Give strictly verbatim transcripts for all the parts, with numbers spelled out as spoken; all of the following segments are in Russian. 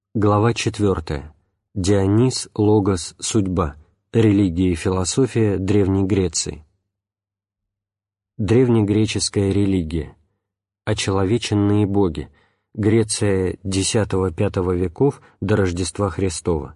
Глава четвертая. Дионис, Логос, судьба. Религия и философия Древней Греции. Древнегреческая религия. Очеловеченные боги. Греция десятого-пятого веков до Рождества Христова.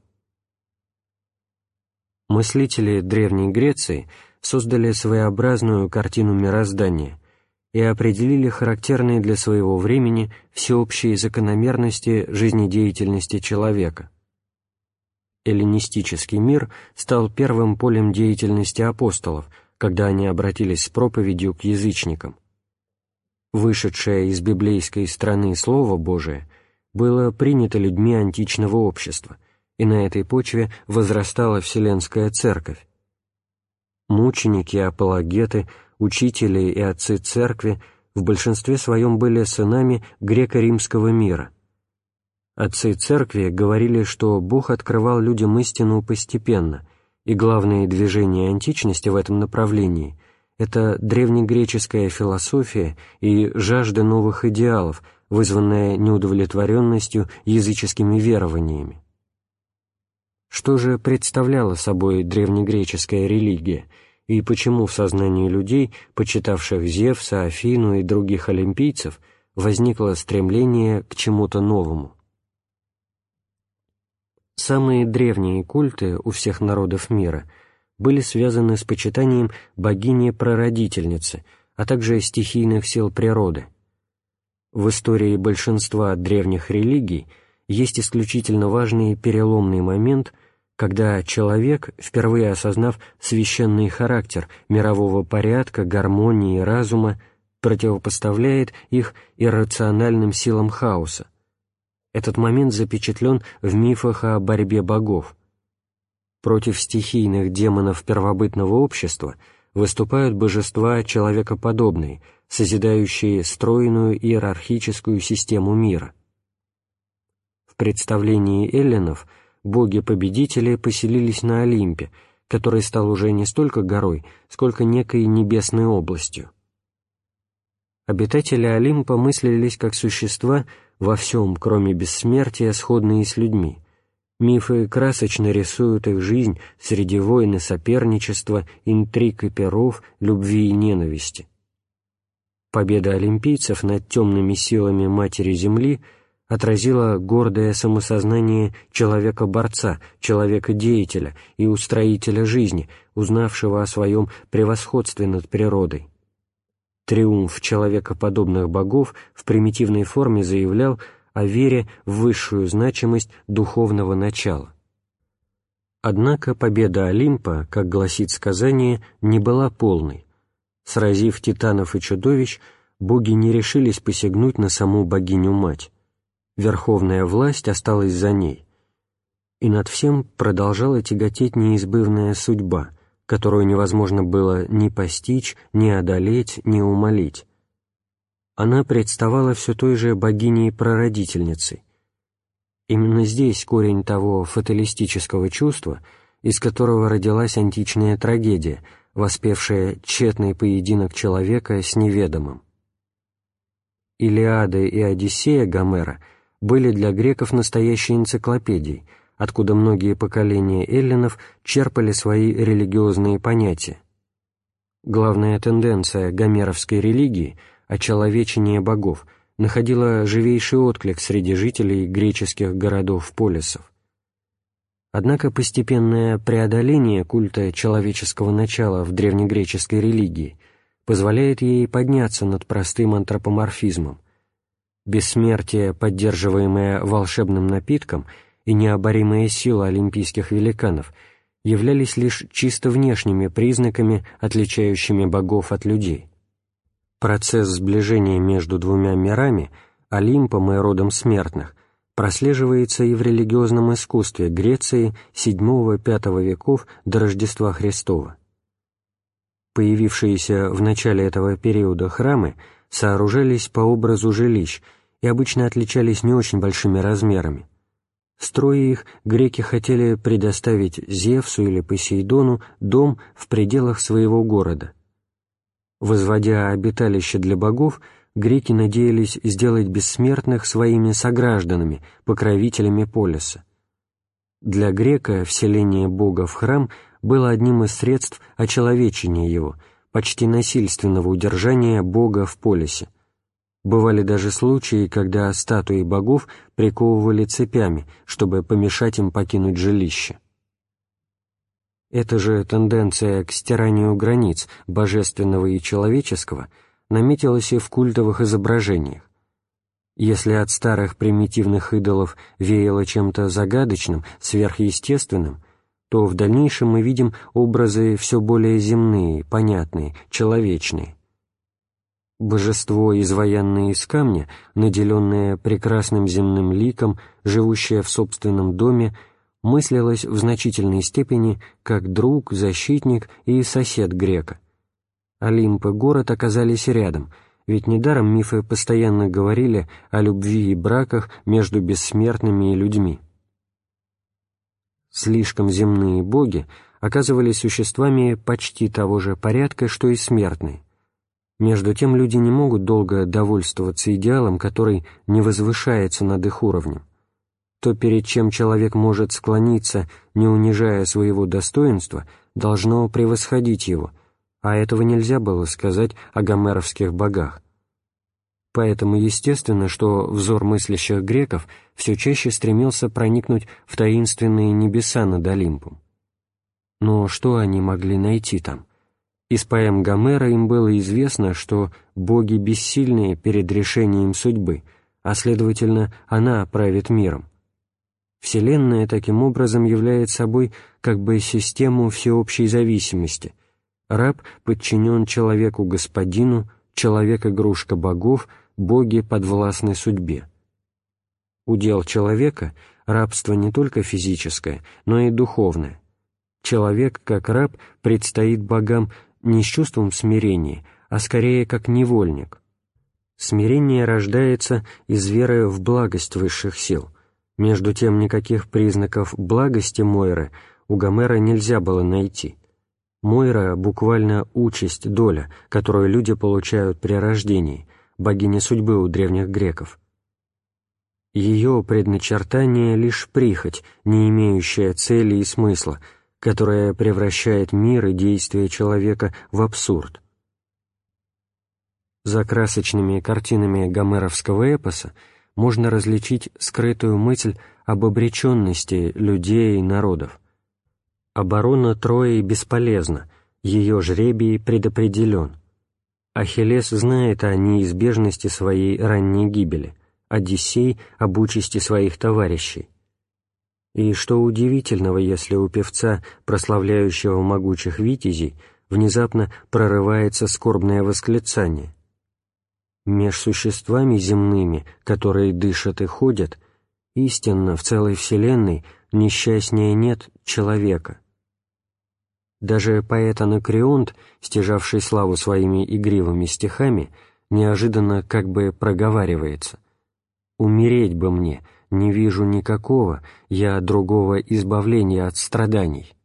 Мыслители Древней Греции создали своеобразную картину мироздания и определили характерные для своего времени всеобщие закономерности жизнедеятельности человека. Эллинистический мир стал первым полем деятельности апостолов, когда они обратились с проповедью к язычникам. Вышедшее из библейской страны Слово Божие было принято людьми античного общества, и на этой почве возрастала Вселенская Церковь. Мученики, апологеты, учители и отцы Церкви в большинстве своем были сынами греко-римского мира. Отцы Церкви говорили, что Бог открывал людям истину постепенно, и главные движения античности в этом направлении — это древнегреческая философия и жажда новых идеалов, вызванная неудовлетворенностью языческими верованиями. Что же представляла собой древнегреческая религия, и почему в сознании людей, почитавших Зевса, Афину и других олимпийцев, возникло стремление к чему-то новому? Самые древние культы у всех народов мира были связаны с почитанием богини-прародительницы, а также стихийных сил природы. В истории большинства древних религий есть исключительно важный переломный момент, когда человек, впервые осознав священный характер мирового порядка, гармонии и разума, противопоставляет их иррациональным силам хаоса. Этот момент запечатлен в мифах о борьбе богов. Против стихийных демонов первобытного общества выступают божества человекоподобные, созидающие стройную иерархическую систему мира. В представлении эллинов боги-победители поселились на Олимпе, который стал уже не столько горой, сколько некой небесной областью. Обитатели Олимпа мыслились как существа во всем, кроме бессмертия, сходные с людьми. Мифы красочно рисуют их жизнь среди войн и соперничества, интриг и пиров, любви и ненависти. Победа олимпийцев над темными силами Матери Земли отразила гордое самосознание человека-борца, человека-деятеля и устроителя жизни, узнавшего о своем превосходстве над природой. Триумф человекоподобных богов в примитивной форме заявлял о вере в высшую значимость духовного начала. Однако победа Олимпа, как гласит сказание, не была полной. Сразив титанов и чудовищ, боги не решились посягнуть на саму богиню-мать. Верховная власть осталась за ней, и над всем продолжала тяготеть неизбывная судьба, которую невозможно было ни постичь, ни одолеть, ни умолить. Она представала все той же богиней-прародительницей. Именно здесь корень того фаталистического чувства, из которого родилась античная трагедия, воспевшая тщетный поединок человека с неведомым. Илиада и Одиссея Гомера были для греков настоящей энциклопедией, откуда многие поколения эллинов черпали свои религиозные понятия. Главная тенденция гомеровской религии — очеловечение богов — находила живейший отклик среди жителей греческих городов-полисов. Однако постепенное преодоление культа человеческого начала в древнегреческой религии позволяет ей подняться над простым антропоморфизмом. Бессмертие, поддерживаемое волшебным напитком, и необоримая сила олимпийских великанов являлись лишь чисто внешними признаками, отличающими богов от людей. Процесс сближения между двумя мирами, Олимпом и родом смертных, прослеживается и в религиозном искусстве Греции седьмого-пятого веков до Рождества Христова. Появившиеся в начале этого периода храмы сооружались по образу жилищ и обычно отличались не очень большими размерами. Строя их, греки хотели предоставить Зевсу или Посейдону дом в пределах своего города. Возводя обиталище для богов, греки надеялись сделать бессмертных своими согражданами, покровителями полиса. Для грека вселение Бога в храм было одним из средств очеловечения его, почти насильственного удержания Бога в полисе. Бывали даже случаи, когда статуи богов приковывали цепями, чтобы помешать им покинуть жилище. Эта же тенденция к стиранию границ божественного и человеческого наметилась и в культовых изображениях. Если от старых примитивных идолов веяло чем-то загадочным, сверхъестественным, то в дальнейшем мы видим образы все более земные, понятные, человечные. Божество, изваянное из камня, наделенное прекрасным земным ликом, живущее в собственном доме, мыслилось в значительной степени как друг, защитник и сосед грека. Олимп и город оказались рядом, ведь недаром мифы постоянно говорили о любви и браках между бессмертными и людьми. Слишком земные боги оказывались существами почти того же порядка, что и смертные. Между тем люди не могут долго довольствоваться идеалом, который не возвышается над их уровнем. То, перед чем человек может склониться, не унижая своего достоинства, должно превосходить его, а этого нельзя было сказать о гомеровских богах. Поэтому естественно, что взор мыслящих греков все чаще стремился проникнуть в таинственные небеса над Олимпом. Но что они могли найти там? Из поэм Гомера им было известно, что боги бессильны перед решением судьбы, а, следовательно, она правит миром. Вселенная таким образом является собой как бы систему всеобщей зависимости. Раб подчинен человеку-господину, человек-игрушка богов, боги подвластны судьбе. Удел человека — рабство не только физическое, но и духовное. Человек, как раб, предстоит богам не с чувством смирения, а скорее как невольник. Смирение рождается из веры в благость высших сил. Между тем, никаких признаков благости Мойры у Гомера нельзя было найти. Мойра — буквально участь, доля, которую люди получают при рождении, богиня судьбы у древних греков. Ее предначертание — лишь прихоть, не имеющая цели и смысла, которая превращает мир и действия человека в абсурд. За красочными картинами гомеровского эпоса можно различить скрытую мысль об обреченности людей и народов. Оборона Трои бесполезна, ее жребий предопределен. Ахиллес знает о неизбежности своей ранней гибели, Одиссей — об участи своих товарищей. И что удивительного, если у певца, прославляющего могучих витязей, внезапно прорывается скорбное восклицание: «Меж существами земными, которые дышат и ходят, истинно в целой вселенной несчастнее нет человека». Даже поэт Анакреонт, стяжавший славу своими игривыми стихами, неожиданно как бы проговаривается: «Умереть бы мне, не вижу никакого я другого избавления от страданий».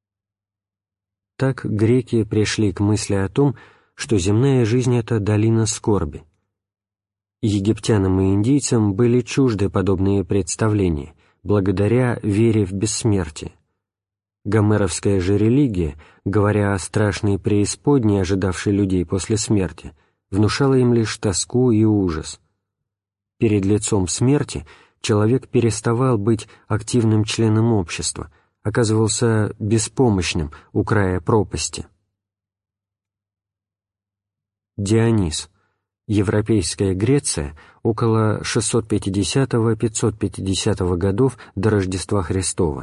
Так греки пришли к мысли о том, что земная жизнь — это долина скорби. Египтянам и индийцам были чужды подобные представления, благодаря вере в бессмертие. Гомеровская же религия, говоря о страшной преисподней, ожидавшей людей после смерти, внушала им лишь тоску и ужас. Перед лицом смерти человек переставал быть активным членом общества, оказывался беспомощным у края пропасти. Дионис. Европейская Греция около шестьсот пятидесятого — пятьсот пятидесятого годов до Рождества Христова.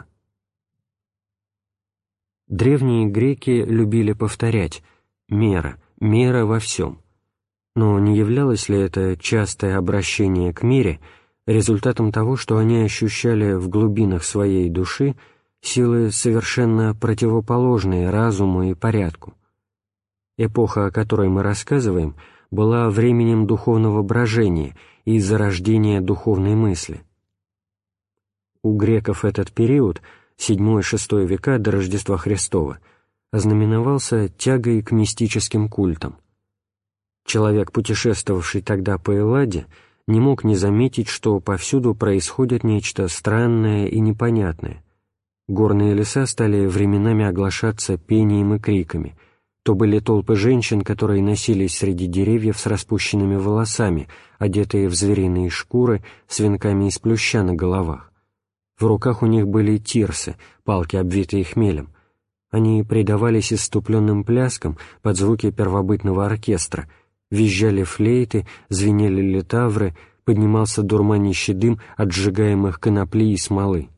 Древние греки любили повторять «мера, мера во всем». Но не являлось ли это частое обращение к мере результатом того, что они ощущали в глубинах своей души силы, совершенно противоположные разуму и порядку? Эпоха, о которой мы рассказываем, была временем духовного брожения и зарождения духовной мысли. У греков этот период, седьмой-шестой века до Рождества Христова, ознаменовался тягой к мистическим культам. Человек, путешествовавший тогда по Элладе, не мог не заметить, что повсюду происходит нечто странное и непонятное. Горные леса стали временами оглашаться пением и криками. То были толпы женщин, которые носились среди деревьев с распущенными волосами, одетые в звериные шкуры, с венками из плюща на головах. В руках у них были тирсы, палки, обвитые хмелем. Они предавались исступленным пляскам под звуки первобытного оркестра, визжали флейты, звенели литавры, поднимался дурманящий дым от сжигаемых конопли и смолы.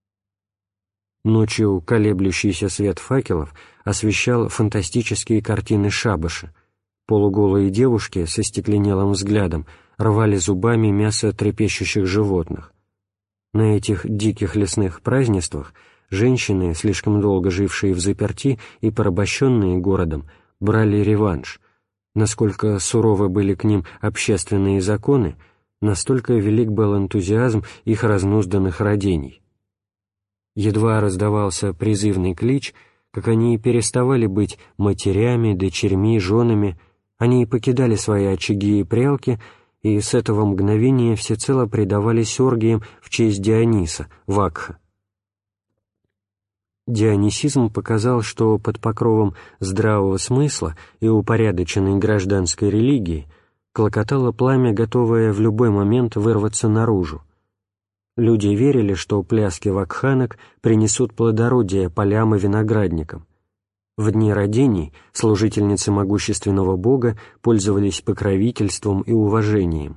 Ночью колеблющийся свет факелов освещал фантастические картины шабаша. Полуголые девушки со стекленелым взглядом рвали зубами мясо трепещущих животных. На этих диких лесных празднествах женщины, слишком долго жившие в заперти и порабощенные городом, брали реванш. Насколько суровы были к ним общественные законы, настолько велик был энтузиазм их разнузданных родений. Едва раздавался призывный клич, как они переставали быть матерями, дочерьми, женами, они покидали свои очаги и прялки, и с этого мгновения всецело предавались оргиям в честь Диониса, Вакха. Дионисизм показал, что под покровом здравого смысла и упорядоченной гражданской религии клокотало пламя, готовое в любой момент вырваться наружу. Люди верили, что пляски вакханок принесут плодородие полям и виноградникам. В дни родений служительницы могущественного бога пользовались покровительством и уважением.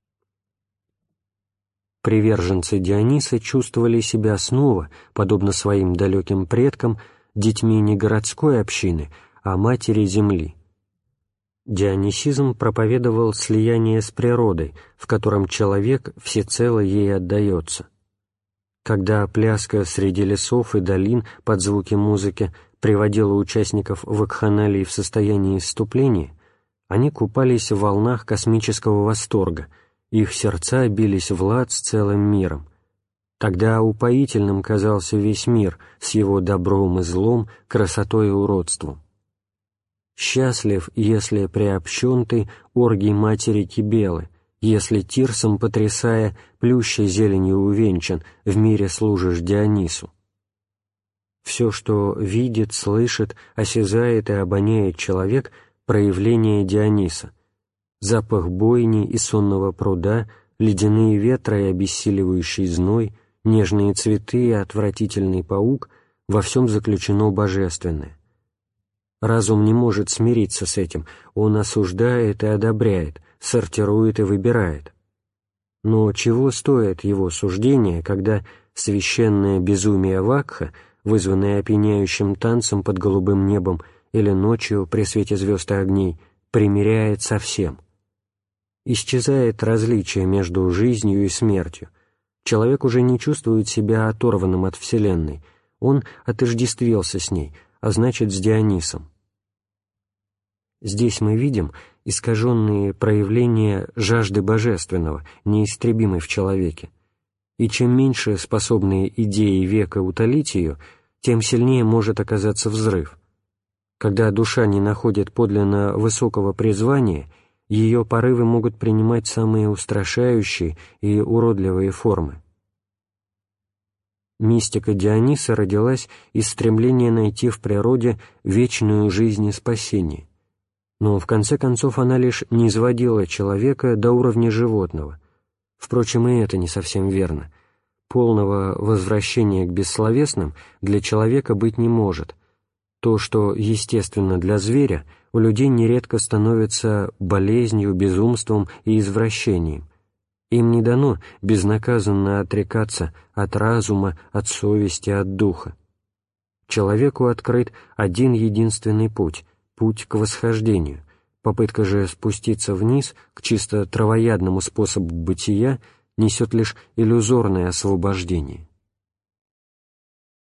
Приверженцы Диониса чувствовали себя снова, подобно своим далеким предкам, детьми не городской общины, а матери земли. Дионисизм проповедовал слияние с природой, в котором человек всецело ей отдается. Когда пляска среди лесов и долин под звуки музыки приводила участников вакханалии в состояние исступления, они купались в волнах космического восторга, их сердца бились в лад с целым миром. Тогда упоительным казался весь мир с его добром и злом, красотой и уродством. Счастлив, если приобщен ты оргий матери Кибелы, если тирсом потрясая, плющей зеленью увенчан, в мире служишь Дионису. Все, что видит, слышит, осязает и обоняет человек, проявление Диониса. Запах бойни и сонного пруда, ледяные ветра и обессиливающий зной, нежные цветы и отвратительный паук — во всем заключено божественное. Разум не может смириться с этим, он осуждает и одобряет, сортирует и выбирает. Но чего стоит его суждение, когда священное безумие Вакха, вызванное опьяняющим танцем под голубым небом или ночью при свете звезд и огней, примиряет со всем? Исчезает различие между жизнью и смертью. Человек уже не чувствует себя оторванным от Вселенной, он отождествился с ней, а значит, с Дионисом. Здесь мы видим искаженные проявления жажды божественного, неистребимой в человеке. И чем меньше способны идеи века утолить ее, тем сильнее может оказаться взрыв. Когда душа не находит подлинно высокого призвания, ее порывы могут принимать самые устрашающие и уродливые формы. Мистика Диониса родилась из стремления найти в природе вечную жизнь и спасение. Но в конце концов она лишь низводила человека до уровня животного. Впрочем, и это не совсем верно. Полного возвращения к бессловесным для человека быть не может. То, что естественно для зверя, у людей нередко становится болезнью, безумством и извращением. Им не дано безнаказанно отрекаться от разума, от совести, от духа. Человеку открыт один единственный путь — путь к восхождению. Попытка же спуститься вниз к чисто травоядному способу бытия несет лишь иллюзорное освобождение.